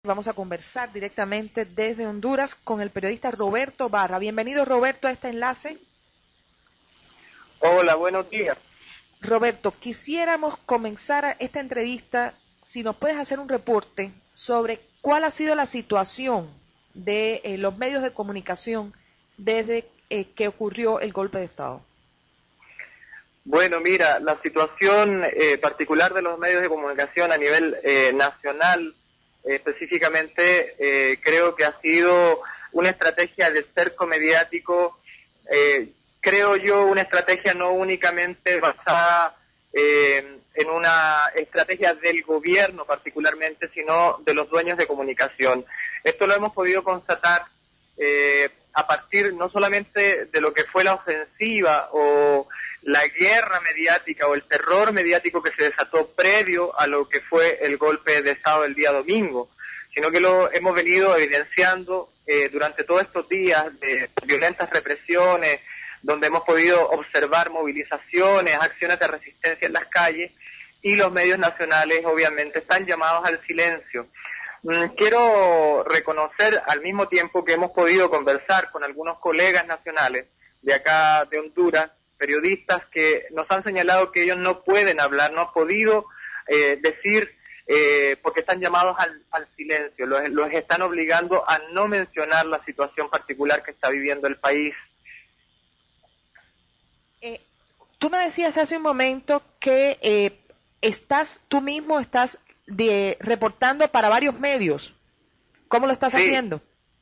Vamos a conversar directamente desde Honduras con el periodista Roberto Barra. Bienvenido, Roberto, a este enlace. Hola, buenos días. Roberto, quisiéramos comenzar esta entrevista, si nos puedes hacer un reporte sobre cuál ha sido la situación de los medios de comunicación desde que ocurrió el golpe de Estado. Bueno, mira, la situación particular de los medios de comunicación a nivel nacional, específicamente, creo que ha sido una estrategia de cerco mediático, creo yo, una estrategia no únicamente basada en una estrategia del gobierno particularmente, sino de los dueños de comunicación. Esto lo hemos podido constatar a partir no solamente de lo que fue la ofensiva o la guerra mediática o el terror mediático que se desató previo a lo que fue el golpe de Estado del día domingo, sino que lo hemos venido evidenciando durante todos estos días de violentas represiones, donde hemos podido observar movilizaciones, acciones de resistencia en las calles, y los medios nacionales obviamente están llamados al silencio. Quiero reconocer al mismo tiempo que hemos podido conversar con algunos colegas nacionales de acá de Honduras, periodistas que nos han señalado que ellos no pueden hablar, no han podido decir porque están llamados al silencio, los están obligando a no mencionar la situación particular que está viviendo el país. Tú me decías hace un momento que tú mismo estás reportando para varios medios. ¿Cómo lo estás haciendo?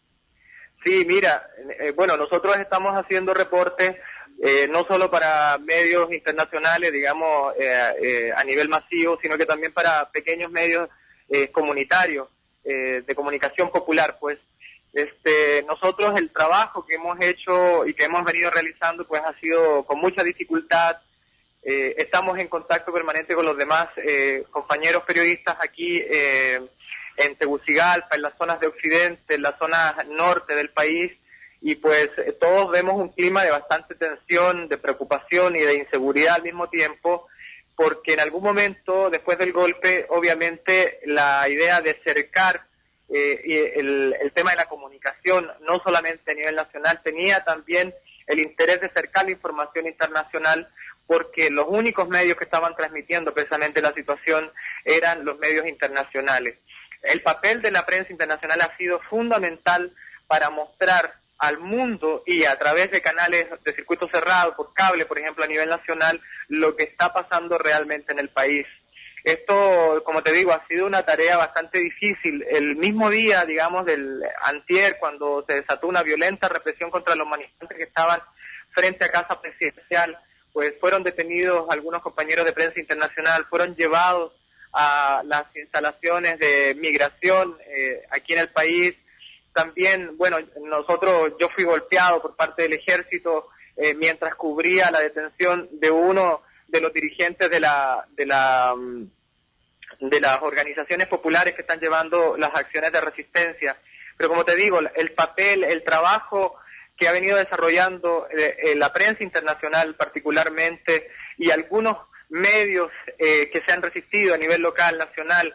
Sí, mira, bueno, nosotros estamos haciendo reportes no solo para medios internacionales, digamos, a nivel masivo, sino que también para pequeños medios comunitarios, de comunicación popular, pues. Nosotros el trabajo que hemos hecho y que hemos venido realizando, pues ha sido con mucha dificultad. Estamos en contacto permanente con los demás compañeros periodistas aquí en Tegucigalpa, en las zonas de occidente, en la zona norte del país, y pues todos vemos un clima de bastante tensión, de preocupación y de inseguridad al mismo tiempo, porque en algún momento, después del golpe, obviamente la idea de cercar y el tema de la comunicación, no solamente a nivel nacional, tenía también el interés de cercar la información internacional, porque los únicos medios que estaban transmitiendo precisamente la situación eran los medios internacionales. El papel de la prensa internacional ha sido fundamental para mostrar al mundo y a través de canales de circuito cerrado, por cable, por ejemplo, a nivel nacional, lo que está pasando realmente en el país. Esto, como te digo, ha sido una tarea bastante difícil. El mismo día, digamos, del antier, cuando se desató una violenta represión contra los manifestantes que estaban frente a Casa Presidencial, pues fueron detenidos algunos compañeros de prensa internacional, fueron llevados a las instalaciones de migración aquí en el país. También, bueno, yo fui golpeado por parte del ejército mientras cubría la detención de uno de los dirigentes de las organizaciones populares que están llevando las acciones de resistencia. Pero como te digo, el papel, el trabajo que ha venido desarrollando la prensa internacional particularmente y algunos medios que se han resistido a nivel local, nacional,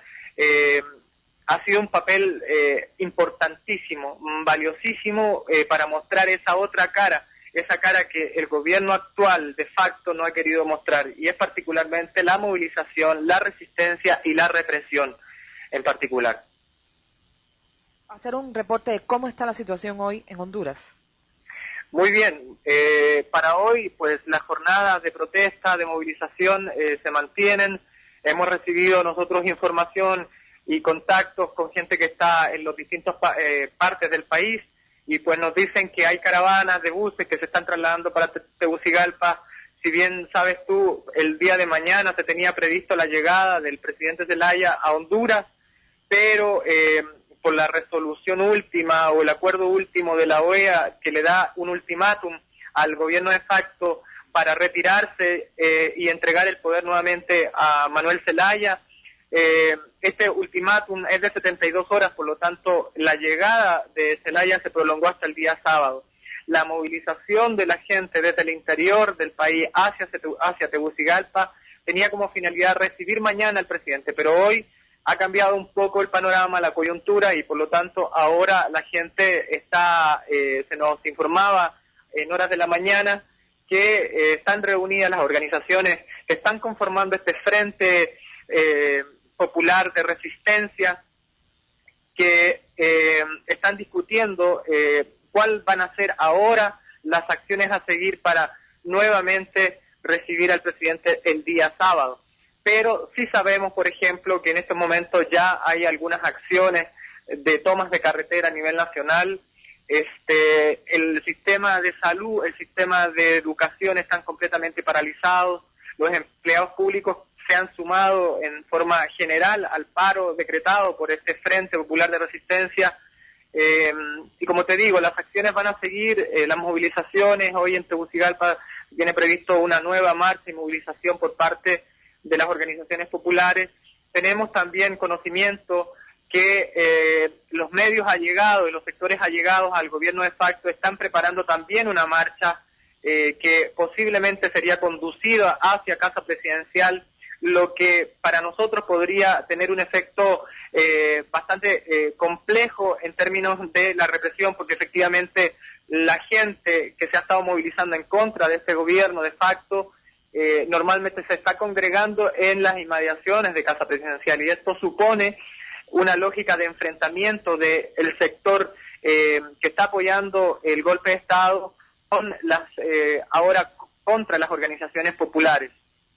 ha sido un papel importantísimo, valiosísimo para mostrar esa otra cara, esa cara que el gobierno actual de facto no ha querido mostrar, y es particularmente la movilización, la resistencia y la represión en particular. Hacer un reporte de cómo está la situación hoy en Honduras. Muy bien, para hoy pues las jornadas de protesta, de movilización se mantienen. Hemos recibido nosotros información y contactos con gente que está en los distintos partes del país, y pues nos dicen que hay caravanas de buses que se están trasladando para Tegucigalpa. Si bien sabes tú, el día de mañana se tenía previsto la llegada del presidente Zelaya a Honduras, pero por la resolución última o el acuerdo último de la OEA que le da un ultimátum al gobierno de facto para retirarse y entregar el poder nuevamente a Manuel Zelaya, este ultimátum es de 72 horas, por lo tanto la llegada de Zelaya se prolongó hasta el día sábado. La movilización de la gente desde el interior del país hacia Tegucigalpa tenía como finalidad recibir mañana al presidente, pero hoy ha cambiado un poco el panorama, la coyuntura, y por lo tanto ahora la gente está, se nos informaba en horas de la mañana que están reunidas las organizaciones que están conformando este frente popular de resistencia, que están discutiendo cuál van a ser ahora las acciones a seguir para nuevamente recibir al presidente el día sábado. Pero sí sabemos, por ejemplo, que en este momento ya hay algunas acciones de tomas de carretera a nivel nacional. El sistema de salud, el sistema de educación están completamente paralizados. Los empleados públicos se han sumado en forma general al paro decretado por este Frente Popular de Resistencia. Y como te digo, las acciones van a seguir, las movilizaciones. Hoy en Tegucigalpa tiene previsto una nueva marcha y movilización por parte de las organizaciones populares. Tenemos también conocimiento que los medios allegados y los sectores allegados al gobierno de facto están preparando también una marcha que posiblemente sería conducida hacia Casa Presidencial, lo que para nosotros podría tener un efecto bastante complejo en términos de la represión, porque efectivamente la gente que se ha estado movilizando en contra de este gobierno de facto normalmente se está congregando en las inmediaciones de Casa Presidencial, y esto supone una lógica de enfrentamiento del sector que está apoyando el golpe de Estado con las ahora contra las organizaciones populares.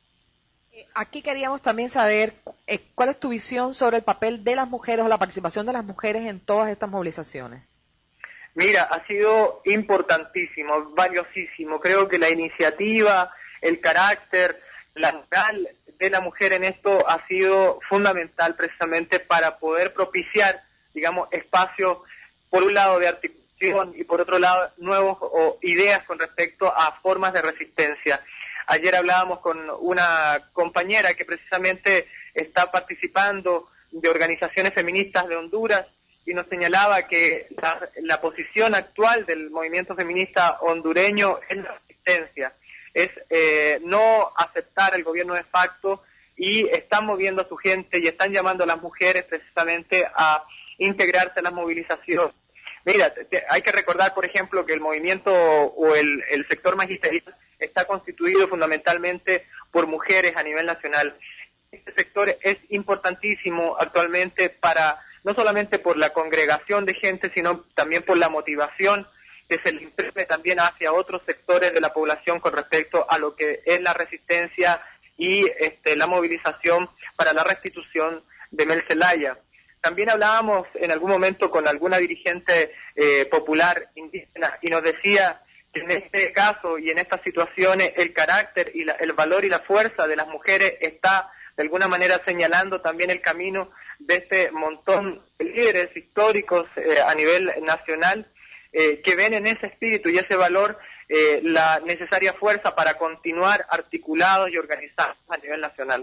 Aquí queríamos también saber cuál es tu visión sobre el papel de las mujeres o la participación de las mujeres en todas estas movilizaciones. Mira, ha sido importantísimo, valiosísimo. Creo que la iniciativa, el carácter, la moral de la mujer en esto ha sido fundamental precisamente para poder propiciar, digamos, espacios, por un lado de articulación y por otro lado nuevas ideas con respecto a formas de resistencia. Ayer hablábamos con una compañera que precisamente está participando de organizaciones feministas de Honduras y nos señalaba que la posición actual del movimiento feminista hondureño es la resistencia, es no aceptar el gobierno de facto, y están moviendo a su gente y están llamando a las mujeres precisamente a integrarse a las movilizaciones. Mira, hay que recordar, por ejemplo, que el movimiento o el sector magisterial está constituido fundamentalmente por mujeres a nivel nacional. Este sector es importantísimo actualmente para, no solamente por la congregación de gente, sino también por la motivación que se le imprime también hacia otros sectores de la población con respecto a lo que es la resistencia y la movilización para la restitución de Mel Zelaya. También hablábamos en algún momento con alguna dirigente popular indígena y nos decía que en este caso y en estas situaciones el carácter y el valor y la fuerza de las mujeres está de alguna manera señalando también el camino de este montón de líderes históricos a nivel nacional que ven en ese espíritu y ese valor la necesaria fuerza para continuar articulados y organizados a nivel nacional.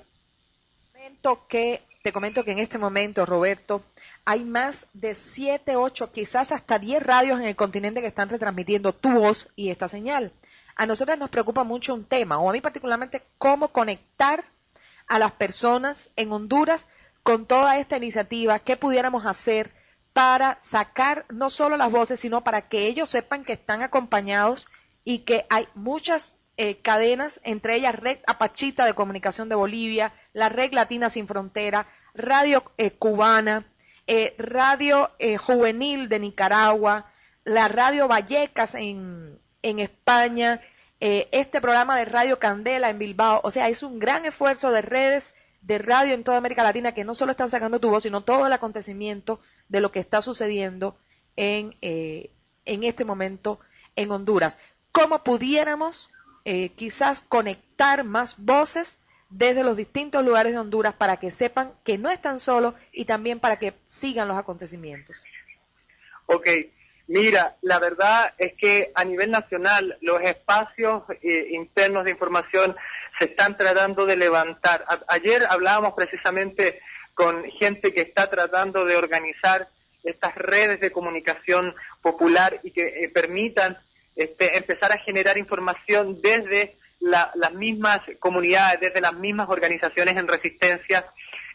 Te comento que en este momento, Roberto, hay más de 7, 8, quizás hasta 10 radios en el continente que están retransmitiendo tu voz y esta señal. A nosotros nos preocupa mucho un tema, o a mí particularmente, cómo conectar a las personas en Honduras con toda esta iniciativa, qué pudiéramos hacer para sacar no solo las voces, sino para que ellos sepan que están acompañados y que hay muchas cadenas, entre ellas Red Apachita de Comunicación de Bolivia, la Red Latina Sin Frontera, Radio Cubana, Radio Juvenil de Nicaragua, la Radio Vallecas en España, este programa de Radio Candela en Bilbao. O sea, es un gran esfuerzo de redes de radio en toda América Latina que no solo están sacando tu voz, sino todo el acontecimiento de lo que está sucediendo en este momento en Honduras. ¿Cómo pudiéramos quizás conectar más voces desde los distintos lugares de Honduras para que sepan que no están solos y también para que sigan los acontecimientos? Ok, mira, la verdad es que a nivel nacional los espacios internos de información se están tratando de levantar. Ayer hablábamos precisamente con gente que está tratando de organizar estas redes de comunicación popular y que permitan empezar a generar información desde las mismas comunidades, desde las mismas organizaciones en resistencia,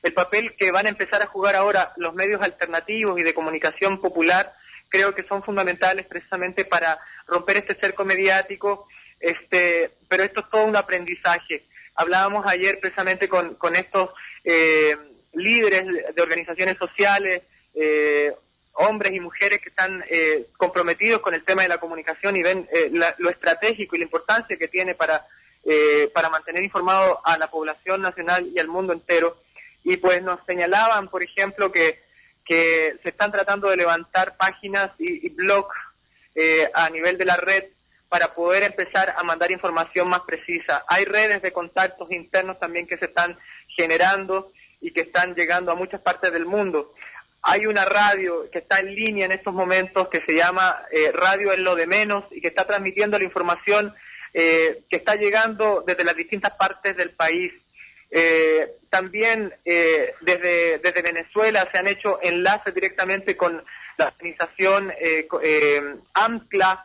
el papel que van a empezar a jugar ahora los medios alternativos y de comunicación popular, creo que son fundamentales precisamente para romper este cerco mediático, pero esto es todo un aprendizaje. Hablábamos ayer precisamente con estos líderes de organizaciones sociales, hombres y mujeres que están comprometidos con el tema de la comunicación y ven lo estratégico y la importancia que tiene para mantener informado a la población nacional y al mundo entero. Y pues nos señalaban, por ejemplo, que se están tratando de levantar páginas y blogs a nivel de la red para poder empezar a mandar información más precisa. Hay redes de contactos internos también que se están generando y que están llegando a muchas partes del mundo. Hay una radio que está en línea en estos momentos que se llama Radio es lo de menos y que está transmitiendo la información que está llegando desde las distintas partes del país. También desde Venezuela se han hecho enlaces directamente con la organización AMCLA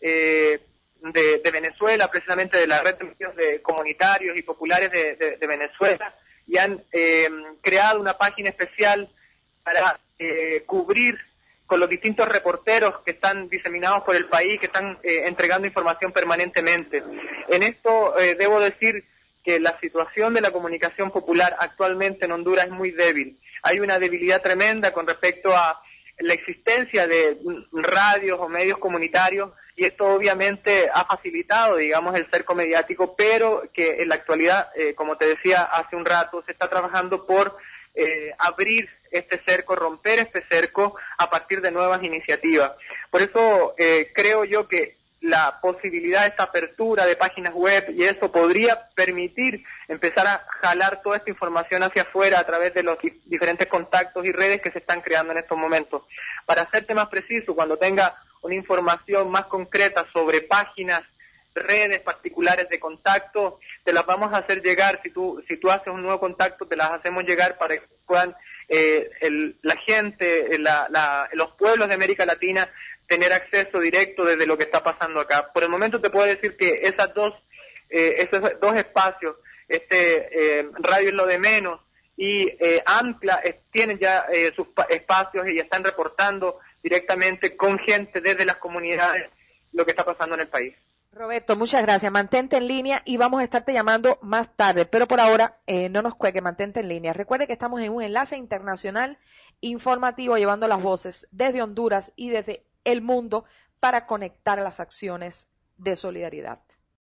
de Venezuela, precisamente de la red de medios comunitarios y populares de Venezuela, y han creado una página especial para cubrir con los distintos reporteros que están diseminados por el país, que están entregando información permanentemente. En esto debo decir que la situación de la comunicación popular actualmente en Honduras es muy débil. Hay una debilidad tremenda con respecto a la existencia de radios o medios comunitarios, y esto obviamente ha facilitado, digamos, el cerco mediático, pero que en la actualidad, como te decía hace un rato, se está trabajando por abrir este cerco, romper este cerco a partir de nuevas iniciativas. Por eso creo yo que la posibilidad de esta apertura de páginas web y eso podría permitir empezar a jalar toda esta información hacia afuera a través de los diferentes contactos y redes que se están creando en estos momentos. Para hacerte más preciso, cuando tenga una información más concreta sobre páginas, redes particulares de contacto, te las vamos a hacer llegar. Si tú haces un nuevo contacto, te las hacemos llegar para que puedan la gente, los pueblos de América Latina tener acceso directo desde lo que está pasando acá. Por el momento te puedo decir que esos dos espacios, Radio es lo de menos y AMCLA, tienen ya sus espacios y están reportando directamente con gente desde las comunidades lo que está pasando en el país. Roberto, muchas gracias. Mantente en línea y vamos a estarte llamando más tarde, pero por ahora no nos cuelgue, mantente en línea. Recuerde que estamos en un enlace internacional informativo llevando las voces desde Honduras y desde el mundo para conectar las acciones de solidaridad.